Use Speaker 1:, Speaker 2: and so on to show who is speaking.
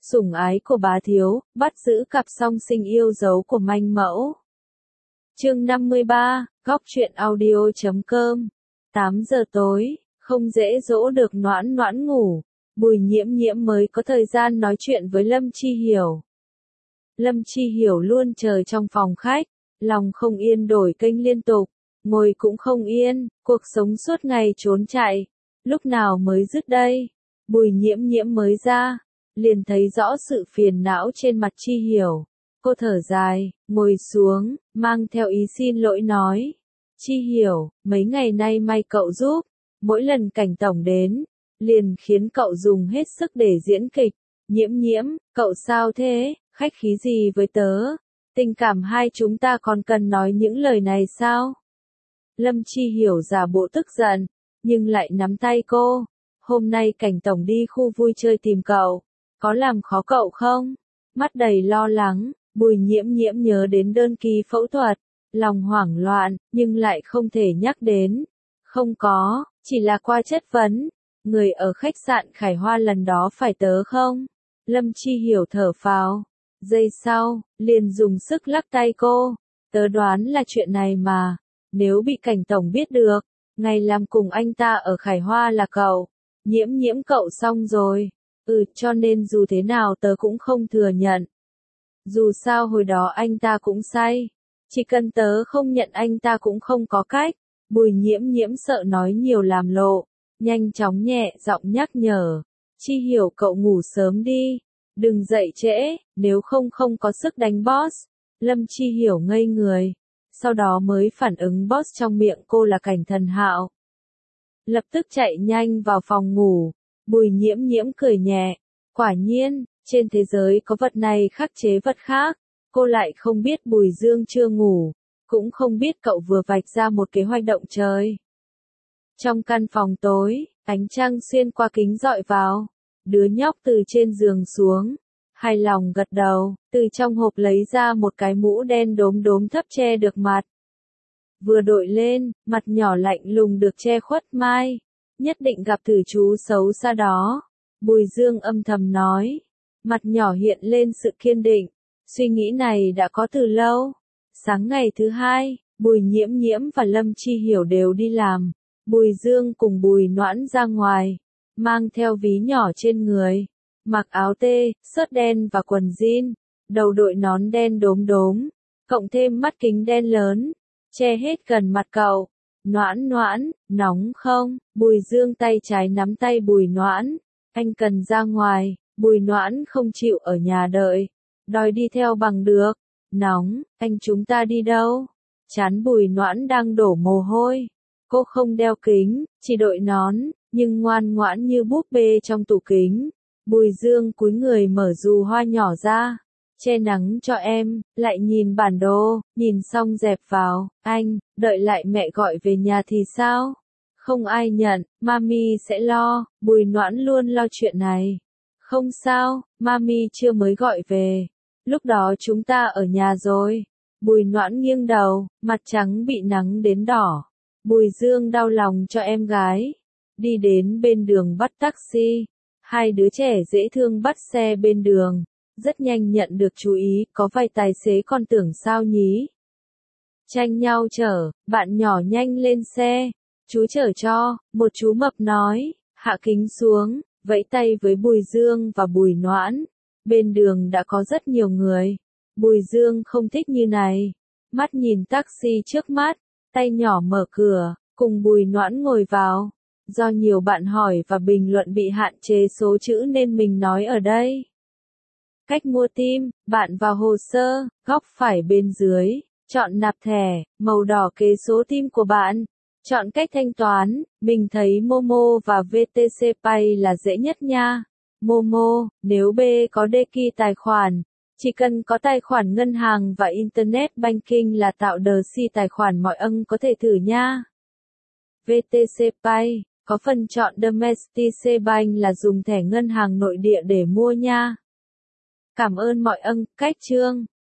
Speaker 1: Sủng ái của bá thiếu, bắt giữ cặp song sinh yêu dấu của manh mẫu. Chương 53, góc truyện audio.com. 8 giờ tối, không dễ dỗ được Noãn Noãn ngủ. Bùi Nhiễm Nhiễm mới có thời gian nói chuyện với Lâm Chi Hiểu. Lâm Chi Hiểu luôn chờ trong phòng khách, lòng không yên đổi kênh liên tục, ngồi cũng không yên, cuộc sống suốt ngày trốn chạy. Lúc nào mới dứt đây? Bùi Nhiễm Nhiễm mới ra, liền thấy rõ sự phiền não trên mặt Chi Hiểu. Cô thở dài, ngồi xuống, mang theo ý xin lỗi nói. Chi Hiểu, mấy ngày nay may cậu giúp, mỗi lần Cảnh tổng đến, liền khiến cậu dùng hết sức để diễn kịch. Nhiễm Nhiễm, cậu sao thế, khách khí gì với tớ? Tình cảm hai chúng ta còn cần nói những lời này sao? Lâm Chi Hiểu giả bộ tức giận, nhưng lại nắm tay cô. Hôm nay Cảnh tổng đi khu vui chơi tìm cậu, có làm khó cậu không? Mắt đầy lo lắng, Bùi Nhiễm Nhiễm nhớ đến đơn kỳ phẫu thuật, lòng hoảng loạn, nhưng lại không thể nhắc đến. Không có, chỉ là qua chất vấn. Người ở khách sạn Khải Hoa lần đó phải tớ không? Lâm Chi Hiểu thở phào. Giây sau, liền dùng sức lắc tay cô. Tớ đoán là chuyện này mà. Nếu bị Cảnh tổng biết được, ngày làm cùng anh ta ở Khải Hoa là cậu. Nhiễm Nhiễm cậu xong rồi. Cho nên dù thế nào tớ cũng không thừa nhận. Dù sao hồi đó anh ta cũng say. Chỉ cần tớ không nhận anh ta cũng không có cách. Bùi Nhiễm Nhiễm sợ nói nhiều làm lộ. Nhanh chóng nhẹ giọng nhắc nhở. Chi Hiểu cậu ngủ sớm đi. Đừng dậy trễ, nếu không có sức đánh boss. Lâm Chi Hiểu ngây người. Sau đó mới phản ứng boss trong miệng cô là Cảnh Thần Hạo. Lập tức chạy nhanh vào phòng ngủ. Bùi Nhiễm Nhiễm cười nhẹ. Quả nhiên, trên thế giới có vật này khắc chế vật khác. Cô lại không biết Bùi Dương chưa ngủ. Cũng không biết cậu vừa vạch ra một kế hoạch động trời. Trong căn phòng tối, ánh trăng xuyên qua kính dọi vào. Đứa nhóc từ trên giường xuống. Hài lòng gật đầu, từ trong hộp lấy ra một cái mũ đen đốm đốm thấp che được mặt. Vừa đội lên, mặt nhỏ lạnh lùng được che khuất mai. Nhất định gặp thử chú xấu xa đó. Bùi Dương âm thầm nói. Mặt nhỏ hiện lên sự kiên định. Suy nghĩ này đã có từ lâu. Sáng ngày thứ hai, Bùi Nhiễm Nhiễm và Lâm Chi Hiểu đều đi làm. Bùi Dương cùng Bùi Noãn ra ngoài, mang theo ví nhỏ trên người, mặc áo tê, sớt đen và quần jean, đầu đội nón đen đốm đốm, cộng thêm mắt kính đen lớn, che hết gần mặt cậu. Noãn Noãn, nóng không? Bùi Dương tay trái nắm tay Bùi Noãn, anh cần ra ngoài. Bùi Noãn không chịu ở nhà đợi, đòi đi theo bằng được. Nóng, anh chúng ta đi đâu? Trán Bùi Noãn đang đổ mồ hôi. Cô không đeo kính, chỉ đội nón, nhưng ngoan ngoãn như búp bê trong tủ kính. Bùi Dương cúi người mở dù hoa nhỏ ra, che nắng cho em, lại nhìn bản đồ, nhìn xong dẹp vào. Anh, đợi lại mẹ gọi về nhà thì sao? Không ai nhận, mami sẽ lo. Bùi Noãn luôn lo chuyện này. Không sao, mami chưa mới gọi về. Lúc đó chúng ta ở nhà rồi. Bùi Noãn nghiêng đầu, mặt trắng bị nắng đến đỏ. Bùi Dương đau lòng cho em gái. Đi đến bên đường bắt taxi. Hai đứa trẻ dễ thương bắt xe bên đường. Rất nhanh nhận được chú ý, có vài tài xế còn tưởng sao nhí. Tranh nhau chở, bạn nhỏ nhanh lên xe. Chú chở cho, một chú mập nói, hạ kính xuống, vẫy tay với Bùi Dương và Bùi Noãn. Bên đường đã có rất nhiều người. Bùi Dương không thích như này. Mắt nhìn taxi trước mắt, tay nhỏ mở cửa, cùng Bùi Noãn ngồi vào. Do nhiều bạn hỏi và bình luận bị hạn chế số chữ nên mình nói ở đây. Cách mua tim, bạn vào hồ sơ, góc phải bên dưới, chọn nạp thẻ, màu đỏ kế số tim của bạn. Chọn cách thanh toán, mình thấy Momo và VTC Pay là dễ nhất nha. Momo, nếu B có Deki tài khoản, chỉ cần có tài khoản ngân hàng và Internet Banking là tạo si tài khoản mọi ân có thể thử nha. VTC Pay, có phần chọn Domestic Bank là dùng thẻ ngân hàng nội địa để mua nha. Cảm ơn mọi ân, cách chương.